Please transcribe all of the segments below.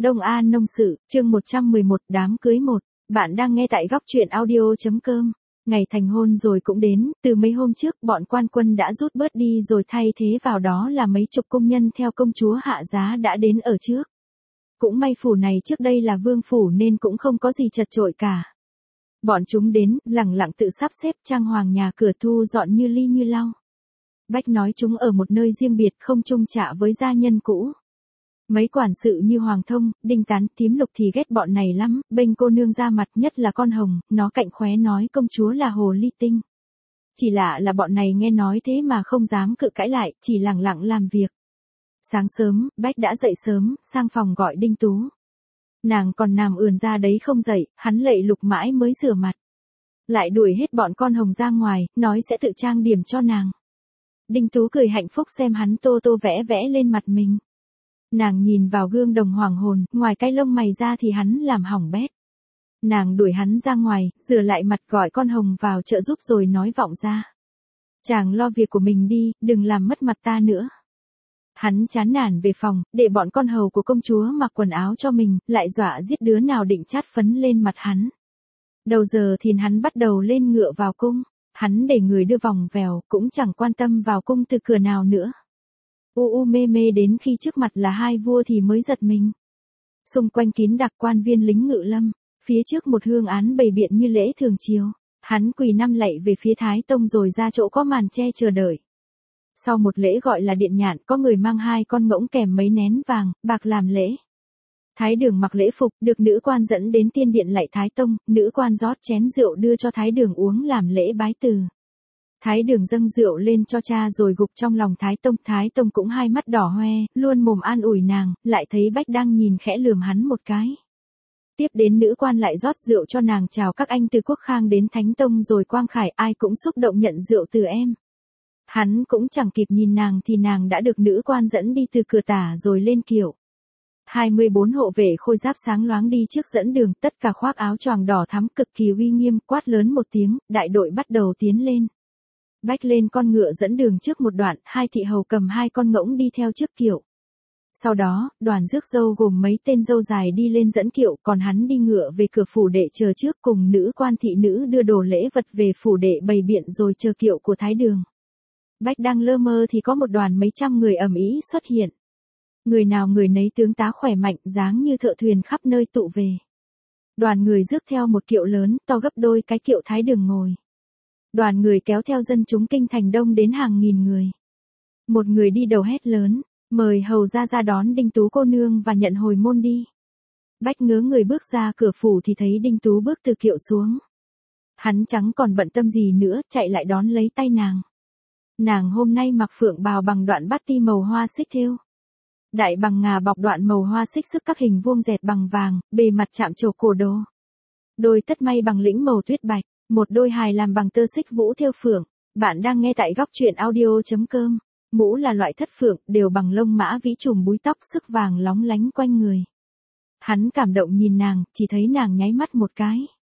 Đông An Nông Sự, chương 111, đám cưới 1. Bạn đang nghe tại góc truyện audio.com. Ngày thành hôn rồi cũng đến, từ mấy hôm trước bọn quan quân đã rút bớt đi rồi thay thế vào đó là mấy chục công nhân theo công chúa Hạ Giá đã đến ở trước. Cũng may phủ này trước đây là vương phủ nên cũng không có gì chật chội cả. Bọn chúng đến, lẳng lặng tự sắp xếp trang hoàng nhà cửa thu dọn như ly như lau. Bách nói chúng ở một nơi riêng biệt không chung chạ với gia nhân cũ. Mấy quản sự như Hoàng Thông, Đinh Tán, Tím Lục thì ghét bọn này lắm, bênh cô nương ra mặt nhất là con Hồng, nó cạnh khóe nói công chúa là hồ ly tinh. Chỉ lạ là bọn này nghe nói thế mà không dám cự cãi lại, chỉ lẳng lặng làm việc. Sáng sớm, Bách đã dậy sớm, sang phòng gọi Đinh Tú. Nàng còn nằm ườn ra đấy không dậy, hắn lậy lục mãi mới rửa mặt. Lại đuổi hết bọn con Hồng ra ngoài, nói sẽ tự trang điểm cho nàng. Đinh Tú cười hạnh phúc xem hắn tô tô vẽ vẽ lên mặt mình. Nàng nhìn vào gương đồng hoàng hồn, ngoài cái lông mày ra thì hắn làm hỏng bét. Nàng đuổi hắn ra ngoài, rửa lại mặt gọi con Hồng vào trợ giúp rồi nói vọng ra. Chàng lo việc của mình đi, đừng làm mất mặt ta nữa. Hắn chán nản về phòng, để bọn con hầu của công chúa mặc quần áo cho mình, lại dọa giết đứa nào định chát phấn lên mặt hắn. Đầu giờ thì hắn bắt đầu lên ngựa vào cung, hắn để người đưa vòng vèo, cũng chẳng quan tâm vào cung từ cửa nào nữa. Mê mê đến khi trước mặt là hai vua thì mới giật mình. Xung quanh kín đặc quan viên lính ngự lâm, phía trước một hương án bày biện như lễ thường chiều. Hắn quỳ năm lạy về phía Thái Tông rồi ra chỗ có màn che chờ đợi. Sau một lễ gọi là điện nhạn, có người mang hai con ngỗng kèm mấy nén vàng, bạc làm lễ. Thái Đường mặc lễ phục, được nữ quan dẫn đến tiên điện lạy Thái Tông, nữ quan rót chén rượu đưa cho Thái Đường uống làm lễ bái từ. Thái Đường dâng rượu lên cho cha rồi gục trong lòng Thái Tông cũng hai mắt đỏ hoe, luôn mồm an ủi nàng, lại thấy Bách đang nhìn khẽ lườm hắn một cái. Tiếp đến nữ quan lại rót rượu cho nàng chào các anh từ Quốc Khang đến Thánh Tông rồi Quang Khải, ai cũng xúc động nhận rượu từ em. Hắn cũng chẳng kịp nhìn nàng thì nàng đã được nữ quan dẫn đi từ cửa tả rồi lên kiệu. 24 hộ vệ khôi giáp sáng loáng đi trước dẫn đường, tất cả khoác áo choàng đỏ thắm cực kỳ uy nghiêm, quát lớn một tiếng, đại đội bắt đầu tiến lên. Bách lên con ngựa dẫn đường trước một đoạn, hai thị hầu cầm hai con ngỗng đi theo trước kiệu. Sau đó, đoàn rước dâu gồm mấy tên dâu dài đi lên dẫn kiệu, còn hắn đi ngựa về cửa phủ đệ chờ trước cùng nữ quan thị nữ đưa đồ lễ vật về phủ đệ bày biện rồi chờ kiệu của Thái Đường. Bách đang lơ mơ thì có một đoàn mấy trăm người ầm ĩ xuất hiện. Người nào người nấy tướng tá khỏe mạnh, dáng như thợ thuyền khắp nơi tụ về. Đoàn người rước theo một kiệu lớn, to gấp đôi cái kiệu Thái Đường ngồi. Đoàn người kéo theo dân chúng kinh thành đông đến hàng nghìn người. Một người đi đầu hét lớn, mời hầu ra đón Đinh Tú cô nương và nhận hồi môn đi. Bách ngớ người bước ra cửa phủ thì thấy Đinh Tú bước từ kiệu xuống. Hắn chẳng còn bận tâm gì nữa, chạy lại đón lấy tay nàng. Nàng hôm nay mặc phượng bào bằng đoạn bát ti màu hoa xích thêu. Đại bằng ngà bọc đoạn màu hoa xích sức các hình vuông dẹt bằng vàng, bề mặt chạm trổ cổ đồ. Đôi tất may bằng lĩnh màu tuyết bạch, một đôi hài làm bằng tơ xích vũ thêu phượng. Bạn đang nghe tại góc truyện audio.com. Mũ là loại thất phượng, đều bằng lông mã vĩ trùm búi tóc sức vàng lóng lánh quanh người. Hắn cảm động nhìn nàng, chỉ thấy nàng nháy mắt một cái.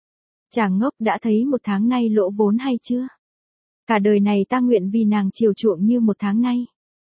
Chàng ngốc đã thấy một tháng nay lỗ vốn hay chưa? Cả đời này ta nguyện vì nàng chiều chuộng như một tháng nay.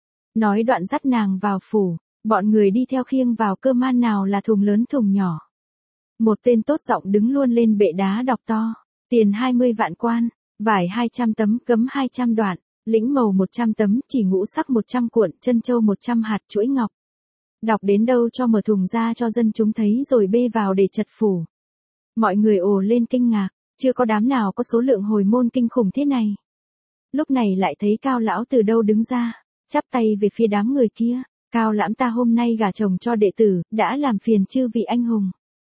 Nói đoạn dắt nàng vào phủ, bọn người đi theo khiêng vào cơ man nào là thùng lớn thùng nhỏ. Một tên tốt giọng đứng luôn lên bệ đá đọc to, tiền 20 vạn quan, vải 200 tấm, gấm 200 đoạn, lĩnh màu 100 tấm, chỉ ngũ sắc 100 cuộn, chân châu 100 hạt, chuỗi ngọc. Đọc đến đâu cho mở thùng ra cho dân chúng thấy rồi bê vào để chật phủ. Mọi người ồ lên kinh ngạc, chưa có đám nào có số lượng hồi môn kinh khủng thế này. Lúc này lại thấy Cao lão từ đâu đứng ra, chắp tay về phía đám người kia. Cao lãm ta hôm nay gả chồng cho đệ tử, đã làm phiền chư vị anh hùng.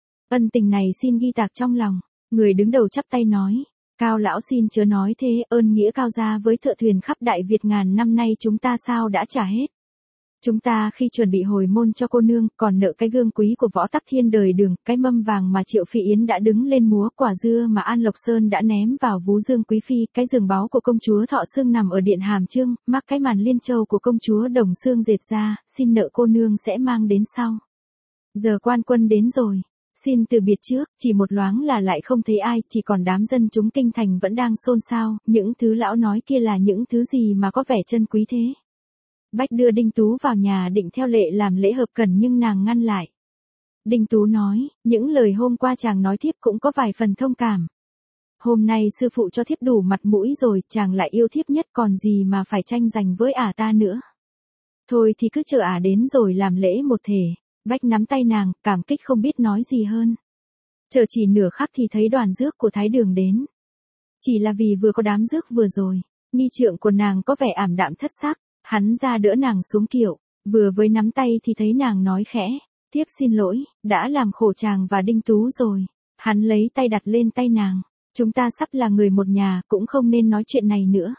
Ân tình này xin ghi tạc trong lòng. Người đứng đầu chắp tay nói, Cao lão xin chớ nói thế, ơn nghĩa Cao gia với thợ thuyền khắp Đại Việt ngàn năm nay chúng ta sao đã trả hết. Chúng ta khi chuẩn bị hồi môn cho cô nương, còn nợ cái gương quý của Võ Tắc Thiên đời Đường, cái mâm vàng mà Triệu Phi Yến đã đứng lên múa, quả dưa mà An Lộc Sơn đã ném vào vú Dương Quý Phi, cái giường báu của công chúa Thọ Sương nằm ở điện Hàm Chương, mắc cái màn liên châu của công chúa Đồng Xương dệt ra, xin nợ cô nương sẽ mang đến sau. Giờ quan quân đến rồi. Xin từ biệt trước, chỉ một loáng là lại không thấy ai, chỉ còn đám dân chúng kinh thành vẫn đang xôn xao, những thứ lão nói kia là những thứ gì mà có vẻ chân quý thế. Bách đưa Đinh Tú vào nhà định theo lệ làm lễ hợp cần nhưng nàng ngăn lại. Đinh Tú nói, những lời hôm qua chàng nói thiếp cũng có vài phần thông cảm. Hôm nay sư phụ cho thiếp đủ mặt mũi rồi, chàng lại yêu thiếp nhất còn gì mà phải tranh giành với ta nữa. Thôi thì cứ chờ đến rồi làm lễ một thể. Bách nắm tay nàng, cảm kích không biết nói gì hơn. Chờ chỉ nửa khắc thì thấy đoàn rước của Thái Đường đến. Chỉ là vì vừa có đám rước vừa rồi, nghi trượng của nàng có vẻ ảm đạm thất sắc, hắn ra đỡ nàng xuống kiệu, vừa với nắm tay thì thấy nàng nói khẽ, thiếp xin lỗi, đã làm khổ chàng và Đinh Tú rồi. Hắn lấy tay đặt lên tay nàng, chúng ta sắp là người một nhà, cũng không nên nói chuyện này nữa.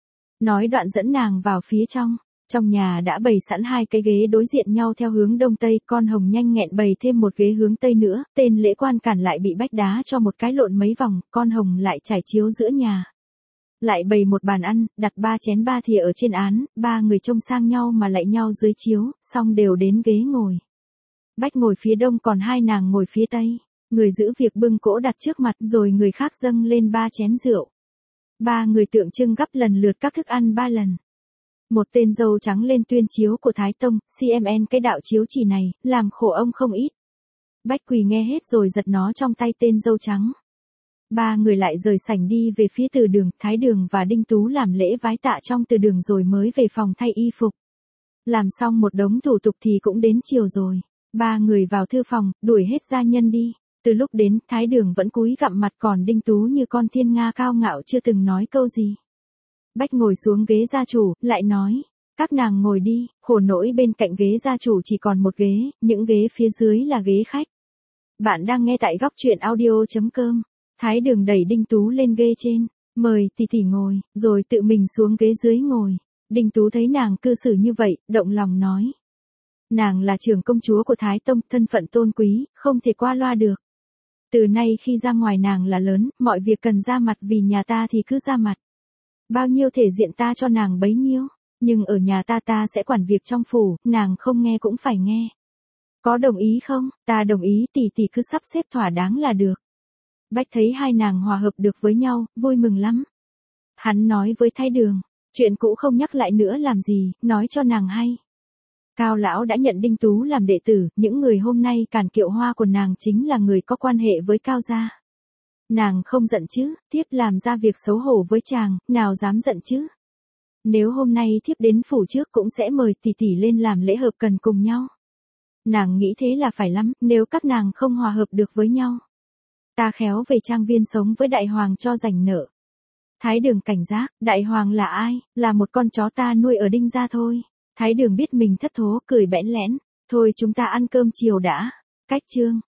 Nói đoạn dẫn nàng vào phía trong. Trong nhà đã bày sẵn 2 cái ghế đối diện nhau theo hướng đông tây, con Hồng nhanh nhẹn bày thêm một ghế hướng tây nữa, tên lễ quan cản lại bị Bách đá cho một cái lộn mấy vòng, con Hồng lại trải chiếu giữa nhà. Lại bày một bàn ăn, đặt 3 chén 3 thìa ở trên án, 3 người trông sang nhau mà lại nhau dưới chiếu, xong đều đến ghế ngồi. Bách ngồi phía đông còn 2 nàng ngồi phía tây, người giữ việc bưng cỗ đặt trước mặt rồi người khác dâng lên 3 chén rượu. 3 người tượng trưng gắp lần lượt các thức ăn 3 lần. Một tên dâu trắng lên tuyên chiếu của Thái Tông, CMN cái đạo chiếu chỉ này, làm khổ ông không ít. Bách quỳ nghe hết rồi giật nó trong tay tên dâu trắng. 3 người lại rời sảnh đi về phía từ đường, Thái Đường và Đinh Tú làm lễ vái tạ trong từ đường rồi mới về phòng thay y phục. Làm xong một đống thủ tục thì cũng đến chiều rồi. 3 người vào thư phòng, đuổi hết gia nhân đi. Từ lúc đến, Thái Đường vẫn cúi gặm mặt còn Đinh Tú như con thiên nga cao ngạo chưa từng nói câu gì. Bách ngồi xuống ghế gia chủ, lại nói, các nàng ngồi đi, khổ nỗi bên cạnh ghế gia chủ chỉ còn một ghế, những ghế phía dưới là ghế khách. Bạn đang nghe tại góc truyện audio.com. Thái Đường đẩy Đinh Tú lên ghế trên, mời tỷ tỷ ngồi, rồi tự mình xuống ghế dưới ngồi. Đinh Tú thấy nàng cư xử như vậy, động lòng nói. Nàng là trưởng công chúa của Thái Tông, thân phận tôn quý, không thể qua loa được. Từ nay khi ra ngoài nàng là lớn, mọi việc cần ra mặt vì nhà ta thì cứ ra mặt. Bao nhiêu thể diện ta cho nàng bấy nhiêu, nhưng ở nhà ta sẽ quản việc trong phủ, nàng không nghe cũng phải nghe. Có đồng ý không? Ta đồng ý, tỷ tỷ cứ sắp xếp thỏa đáng là được. Bách thấy 2 nàng hòa hợp được với nhau, vui mừng lắm. Hắn nói với Thái Đường, chuyện cũ không nhắc lại nữa làm gì, nói cho nàng hay. Cao lão đã nhận Đinh Tú làm đệ tử, những người hôm nay cản kiệu hoa của nàng chính là người có quan hệ với Cao gia. Nàng không giận chứ, thiếp làm ra việc xấu hổ với chàng, nào dám giận chứ. Nếu hôm nay thiếp đến phủ trước cũng sẽ mời tỷ tỷ lên làm lễ hợp cần cùng nhau. Nàng nghĩ thế là phải lắm, nếu các nàng không hòa hợp được với nhau. Ta khéo về trang viên sống với đại hoàng cho rảnh nợ. Thái Đường cảnh giác, đại hoàng là ai, là một con chó ta nuôi ở Đinh gia thôi. Thái Đường biết mình thất thố, cười bẽn lẽn, thôi chúng ta ăn cơm chiều đã. Cách chương.